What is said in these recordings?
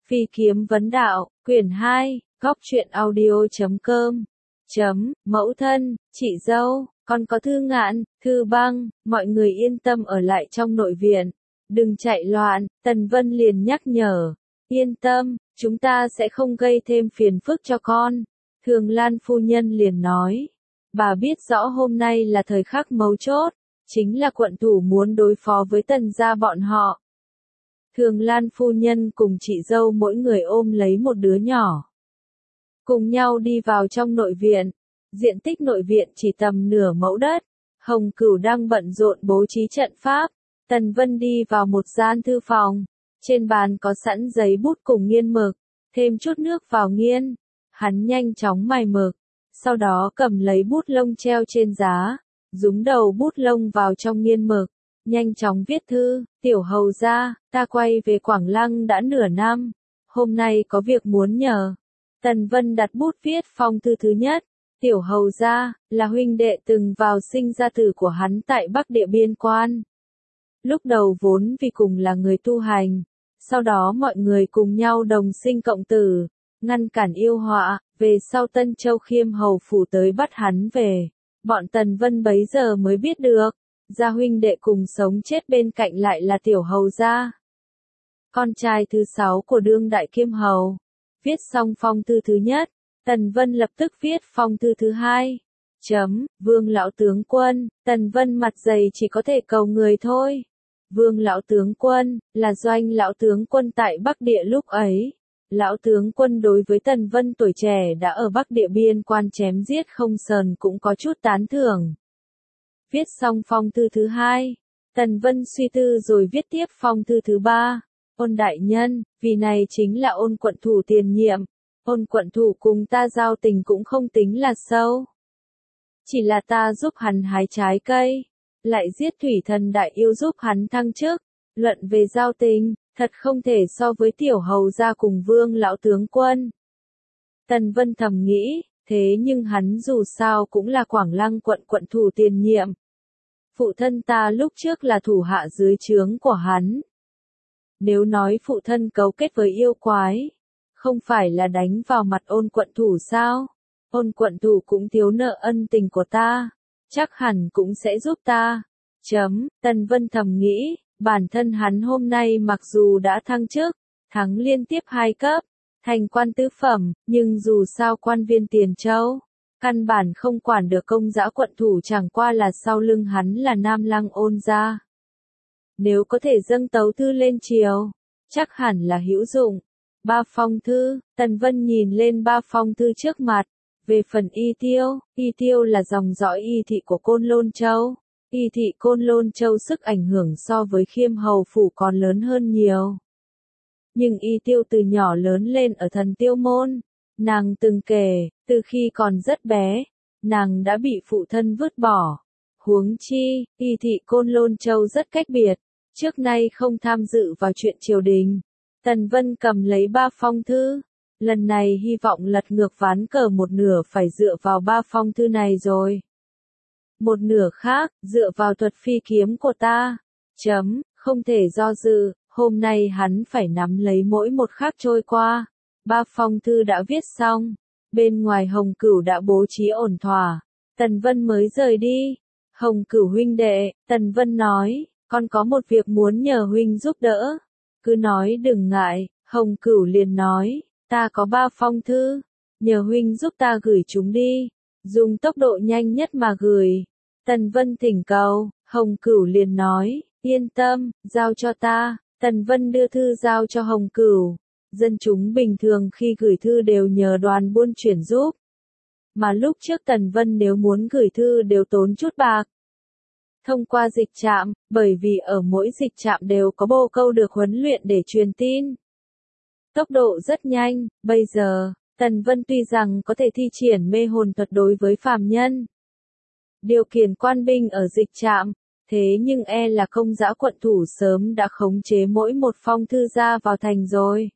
Phi kiếm vấn đạo, quyển 2, góc truyện audio.com. Mẫu thân, chị dâu, con có Thư Ngạn, Thư Băng, mọi người yên tâm ở lại trong nội viện. Đừng chạy loạn, Tần Vân liền nhắc nhở. Yên tâm, chúng ta sẽ không gây thêm phiền phức cho con. Thường Lan phu nhân liền nói. Bà biết rõ hôm nay là thời khắc mấu chốt, chính là quận thủ muốn đối phó với Tần gia bọn họ. Thường Lan phu nhân cùng chị dâu mỗi người ôm lấy một đứa nhỏ. Cùng nhau đi vào trong nội viện. Diện tích nội viện chỉ tầm nửa mẫu đất. Hồng Cửu đang bận rộn bố trí trận pháp. Tần Vân đi vào một gian thư phòng. Trên bàn có sẵn giấy bút cùng nghiên mực. Thêm chút nước vào nghiên. Hắn nhanh chóng mài mực. Sau đó cầm lấy bút lông treo trên giá. Dúng đầu bút lông vào trong nghiên mực. Nhanh chóng viết thư. Tiểu hầu gia, ta quay về Quảng Lăng đã nửa năm. Hôm nay có việc muốn nhờ. Tần Vân đặt bút viết phong thư thứ nhất. Tiểu hầu gia, là huynh đệ từng vào sinh ra tử của hắn tại Bắc Địa biên quan. Lúc đầu vốn vì cùng là người tu hành. Sau đó mọi người cùng nhau đồng sinh cộng tử. Ngăn cản yêu họa, về sau Tân Châu Khiêm hầu phủ tới bắt hắn về. Bọn Tần Vân bấy giờ mới biết được. Gia huynh đệ cùng sống chết bên cạnh lại là tiểu hầu gia. Con trai thứ 6 của đương đại Kiêm hầu. Viết xong phong thư thứ nhất, Tần Vân lập tức viết phong thư thứ hai. Vương lão tướng quân, Tần Vân mặt dày chỉ có thể cầu người thôi. Vương lão tướng quân, là Doanh lão tướng quân tại Bắc Địa lúc ấy. Lão tướng quân đối với Tần Vân tuổi trẻ đã ở Bắc Địa biên quan chém giết không sờn cũng có chút tán thưởng. Viết xong phong thư thứ hai, Tần Vân suy tư rồi viết tiếp phong thư thứ ba. Ôn đại nhân, vì này chính là Ôn quận thủ tiền nhiệm. Ôn quận thủ cùng ta giao tình cũng không tính là sâu. Chỉ là ta giúp hắn hái trái cây, lại giết thủy thần đại yêu giúp hắn thăng chức. Luận về giao tình, thật không thể so với tiểu hầu gia cùng Vương lão tướng quân. Tần Vân thầm nghĩ, thế nhưng hắn dù sao cũng là Quảng Lăng quận quận thủ tiền nhiệm. Phụ thân ta lúc trước là thủ hạ dưới trướng của hắn. Nếu nói phụ thân cấu kết với yêu quái, không phải là đánh vào mặt Ôn quận thủ sao? Ôn quận thủ cũng thiếu nợ ân tình của ta, chắc hẳn cũng sẽ giúp ta. Tần Vân thầm nghĩ, bản thân hắn hôm nay mặc dù đã thăng chức, thắng liên tiếp 2 cấp, thành quan tứ phẩm, nhưng dù sao quan viên Tiền Châu, căn bản không quản được công dã quận thủ, chẳng qua là sau lưng hắn là Nam Lăng Ôn gia. Nếu có thể dâng tấu thư lên triều, chắc hẳn là hữu dụng. 3 phong thư, Tần Vân nhìn lên 3 phong thư trước mặt. Về phần Y Tiêu là dòng dõi Y thị của Côn Lôn Châu. Y thị Côn Lôn Châu sức ảnh hưởng so với Khiêm hầu phủ còn lớn hơn nhiều. Nhưng Y Tiêu từ nhỏ lớn lên ở Thần Tiêu môn. Nàng từng kể, từ khi còn rất bé, nàng đã bị phụ thân vứt bỏ. Huống chi, Y thị Côn Lôn Châu rất cách biệt, trước nay không tham dự vào chuyện triều đình. Tần Vân cầm lấy 3 phong thư, lần này hy vọng lật ngược ván cờ, một nửa phải dựa vào 3 phong thư này rồi. Một nửa khác, dựa vào thuật phi kiếm của ta. Không thể do dự, hôm nay hắn phải nắm lấy mỗi một khắc trôi qua. 3 phong thư đã viết xong, bên ngoài Hồng Cửu đã bố trí ổn thỏa, Tần Vân mới rời đi. Hồng Cửu huynh đệ, Tần Vân nói, con có một việc muốn nhờ huynh giúp đỡ. Cứ nói đừng ngại, Hồng Cửu liền nói, ta có 3 phong thư, nhờ huynh giúp ta gửi chúng đi, dùng tốc độ nhanh nhất mà gửi. Tần Vân thỉnh cầu, Hồng Cửu liền nói, yên tâm, giao cho ta. Tần Vân đưa thư giao cho Hồng Cửu. Dân chúng bình thường khi gửi thư đều nhờ đoàn buôn chuyển giúp. Mà lúc trước Tần Vân nếu muốn gửi thư đều tốn chút bạc. Thông qua dịch trạm, bởi vì ở mỗi dịch trạm đều có bô câu được huấn luyện để truyền tin. Tốc độ rất nhanh, bây giờ, Tần Vân tuy rằng có thể thi triển mê hồn thuật đối với phàm nhân, điều khiển quan binh ở dịch trạm, thế nhưng e là công dã quận thủ sớm đã khống chế mỗi một phong thư ra vào thành rồi.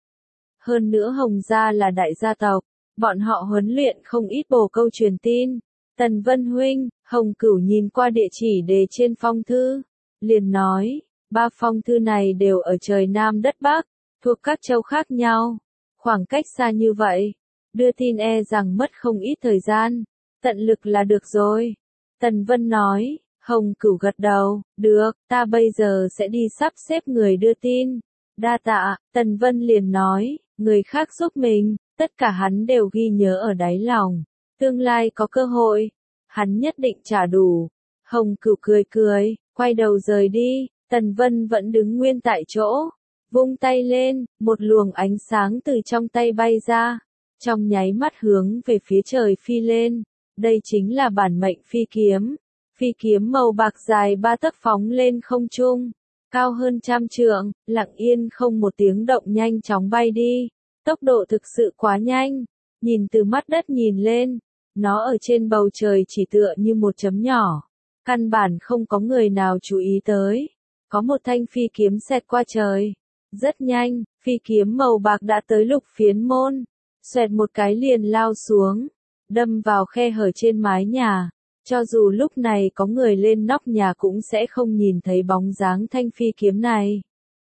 Hơn nữa Hồng gia là đại gia tộc, bọn họ huấn luyện không ít bồ câu truyền tin. Tần Vân huynh, Hồng Cửu nhìn qua địa chỉ đề trên phong thư, liền nói, 3 phong thư này đều ở trời Nam đất Bắc, thuộc các châu khác nhau. Khoảng cách xa như vậy, đưa tin e rằng mất không ít thời gian, tận lực là được rồi. Tần Vân nói, Hồng Cửu gật đầu, được, ta bây giờ sẽ đi sắp xếp người đưa tin. Đa tạ, Tần Vân liền nói, người khác giúp mình, tất cả hắn đều ghi nhớ ở đáy lòng. Tương lai có cơ hội, hắn nhất định trả đủ. Hồng Cửu cười cười, quay đầu rời đi, Tần Vân vẫn đứng nguyên tại chỗ. Vung tay lên, một luồng ánh sáng từ trong tay bay ra, trong nháy mắt hướng về phía trời phi lên. Đây chính là bản mệnh phi kiếm. Phi kiếm màu bạc dài 3 tấc phóng lên không trung, cao hơn 100 trượng, lặng yên không một tiếng động nhanh chóng bay đi. Tốc độ thực sự quá nhanh, nhìn từ mắt đất nhìn lên, nó ở trên bầu trời chỉ tựa như một chấm nhỏ. Căn bản không có người nào chú ý tới. Có một thanh phi kiếm xẹt qua trời. Rất nhanh, phi kiếm màu bạc đã tới Lục Phiến Môn. Xoẹt một cái liền lao xuống, đâm vào khe hở trên mái nhà. Cho dù lúc này có người lên nóc nhà cũng sẽ không nhìn thấy bóng dáng thanh phi kiếm này.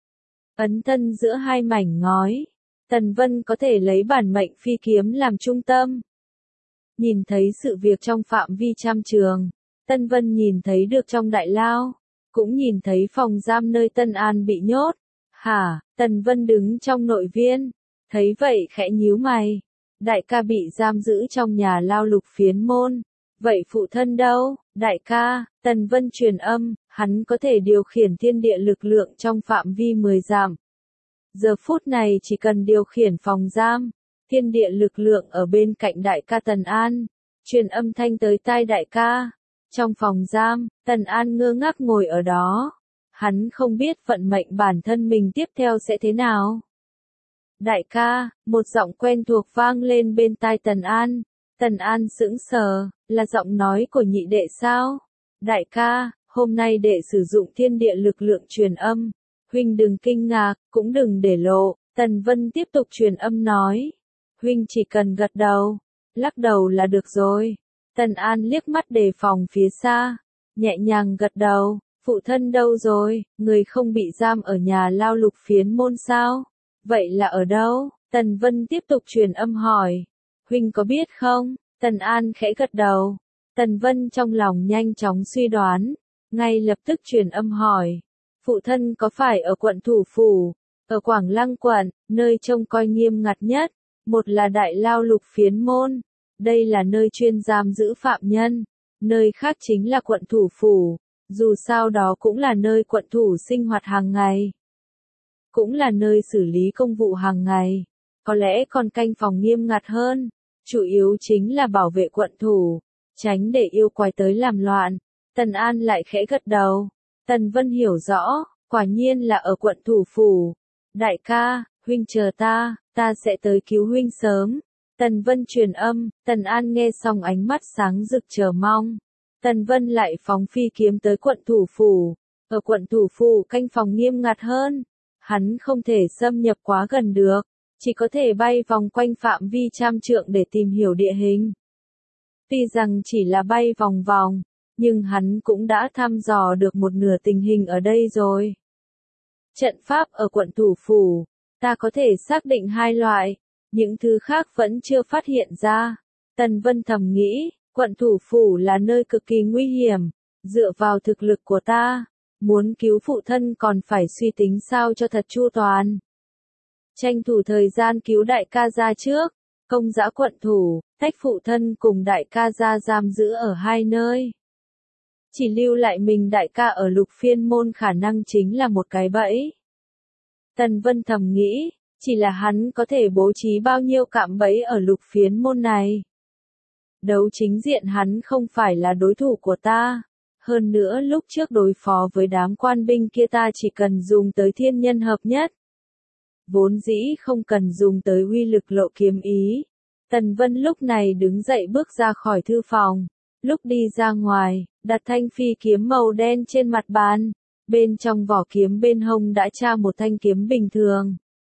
Ấn thân giữa hai mảnh ngói, Tần Vân có thể lấy bản mệnh phi kiếm làm trung tâm. Nhìn thấy sự việc trong phạm vi 100 trường, Tần Vân nhìn thấy được trong đại lao, cũng nhìn thấy phòng giam nơi Tân An bị nhốt. Hả, Tần Vân đứng trong nội viên, thấy vậy khẽ nhíu mày. Đại ca bị giam giữ trong nhà lao Lục Phiến Môn. Vậy phụ thân đâu? Đại ca, Tần Vân truyền âm, hắn có thể điều khiển thiên địa lực lượng trong phạm vi 10 dặm. Giờ phút này chỉ cần điều khiển phòng giam, thiên địa lực lượng ở bên cạnh đại ca Tần An. Truyền âm thanh tới tai đại ca. Trong phòng giam, Tần An ngơ ngác ngồi ở đó. Hắn không biết vận mệnh bản thân mình tiếp theo sẽ thế nào. Đại ca, một giọng quen thuộc vang lên bên tai Tần An. Tần An sững sờ, là giọng nói của nhị đệ sao? Đại ca, hôm nay đệ sử dụng thiên địa lực lượng truyền âm. Huynh đừng kinh ngạc, cũng đừng để lộ. Tần Vân tiếp tục truyền âm nói. Huynh chỉ cần gật đầu, lắc đầu là được rồi. Tần An liếc mắt đề phòng phía xa, nhẹ nhàng gật đầu. Phụ thân đâu rồi, người không bị giam ở nhà lao Lục Phiến Môn sao? Vậy là ở đâu? Tần Vân tiếp tục truyền âm hỏi. Huynh có biết không? Tần An khẽ gật đầu. Tần Vân trong lòng nhanh chóng suy đoán, ngay lập tức truyền âm hỏi. Phụ thân có phải ở quận Thủ Phủ, ở Quảng Lăng quận, nơi trông coi nghiêm ngặt nhất? Một là đại lao Lục Phiến Môn, đây là nơi chuyên giam giữ phạm nhân. Nơi khác chính là quận Thủ Phủ, dù sao đó cũng là nơi quận thủ sinh hoạt hàng ngày. Cũng là nơi xử lý công vụ hàng ngày. Có lẽ còn canh phòng nghiêm ngặt hơn. Chủ yếu chính là bảo vệ quận thủ, tránh để yêu quái tới làm loạn. Tần An lại khẽ gật đầu. Tần Vân hiểu rõ, quả nhiên là ở quận Thủ Phủ. Đại ca, huynh chờ ta sẽ tới cứu huynh sớm. Tần Vân truyền âm, Tần An nghe xong ánh mắt sáng rực chờ mong. Tần Vân lại phóng phi kiếm tới quận Thủ Phủ. Ở quận Thủ Phủ canh phòng nghiêm ngặt hơn. Hắn không thể xâm nhập quá gần được, chỉ có thể bay vòng quanh phạm vi 100 trượng để tìm hiểu địa hình. Tuy rằng chỉ là bay vòng vòng, nhưng hắn cũng đã thăm dò được một nửa tình hình ở đây rồi. Trận pháp ở quận Thủ Phủ, ta có thể xác định 2 loại, những thứ khác vẫn chưa phát hiện ra. Tần Vân thầm nghĩ, quận Thủ Phủ là nơi cực kỳ nguy hiểm, dựa vào thực lực của ta, muốn cứu phụ thân còn phải suy tính sao cho thật chu toàn. Tranh thủ thời gian cứu đại ca ra trước, công dã quận thủ, tách phụ thân cùng đại ca ra giam giữ ở 2 nơi. Chỉ lưu lại mình đại ca ở Lục Phiên Môn khả năng chính là một cái bẫy. Tần Vân thầm nghĩ, chỉ là hắn có thể bố trí bao nhiêu cạm bẫy ở Lục Phiến Môn này. Đấu chính diện hắn không phải là đối thủ của ta. Hơn nữa lúc trước đối phó với đám quan binh kia ta chỉ cần dùng tới thiên nhân hợp nhất. Vốn dĩ không cần dùng tới uy lực lộ kiếm ý. Tần Vân lúc này đứng dậy bước ra khỏi thư phòng. Lúc đi ra ngoài, đặt thanh phi kiếm màu đen trên mặt bàn. Bên trong vỏ kiếm bên hông đã tra một thanh kiếm bình thường.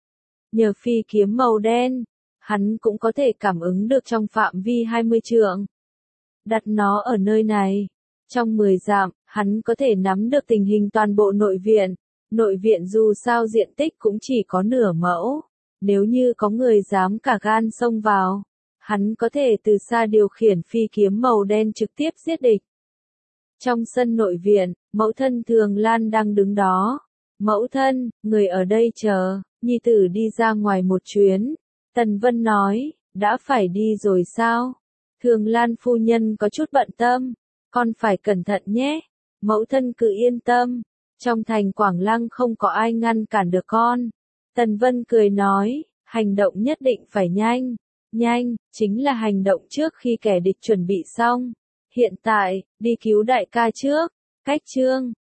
Nhờ phi kiếm màu đen, hắn cũng có thể cảm ứng được trong phạm vi 20 trượng. Đặt nó ở nơi này. Trong 10 dặm, hắn có thể nắm được tình hình toàn bộ nội viện. Nội viện dù sao diện tích cũng chỉ có nửa mẫu. Nếu như có người dám cả gan xông vào, hắn có thể từ xa điều khiển phi kiếm màu đen trực tiếp giết địch. Trong sân nội viện, mẫu thân Thường Lan đang đứng đó. Mẫu thân, người ở đây chờ, nhi tử đi ra ngoài một chuyến. Tần Vân nói, đã phải đi rồi sao? Thường Lan phu nhân có chút bận tâm, con phải cẩn thận nhé. Mẫu thân cứ yên tâm, trong thành Quảng Lăng không có ai ngăn cản được con. Tần Vân cười nói, hành động nhất định phải nhanh. Nhanh, chính là hành động trước khi kẻ địch chuẩn bị xong. Hiện tại, đi cứu đại ca trước. Cách chương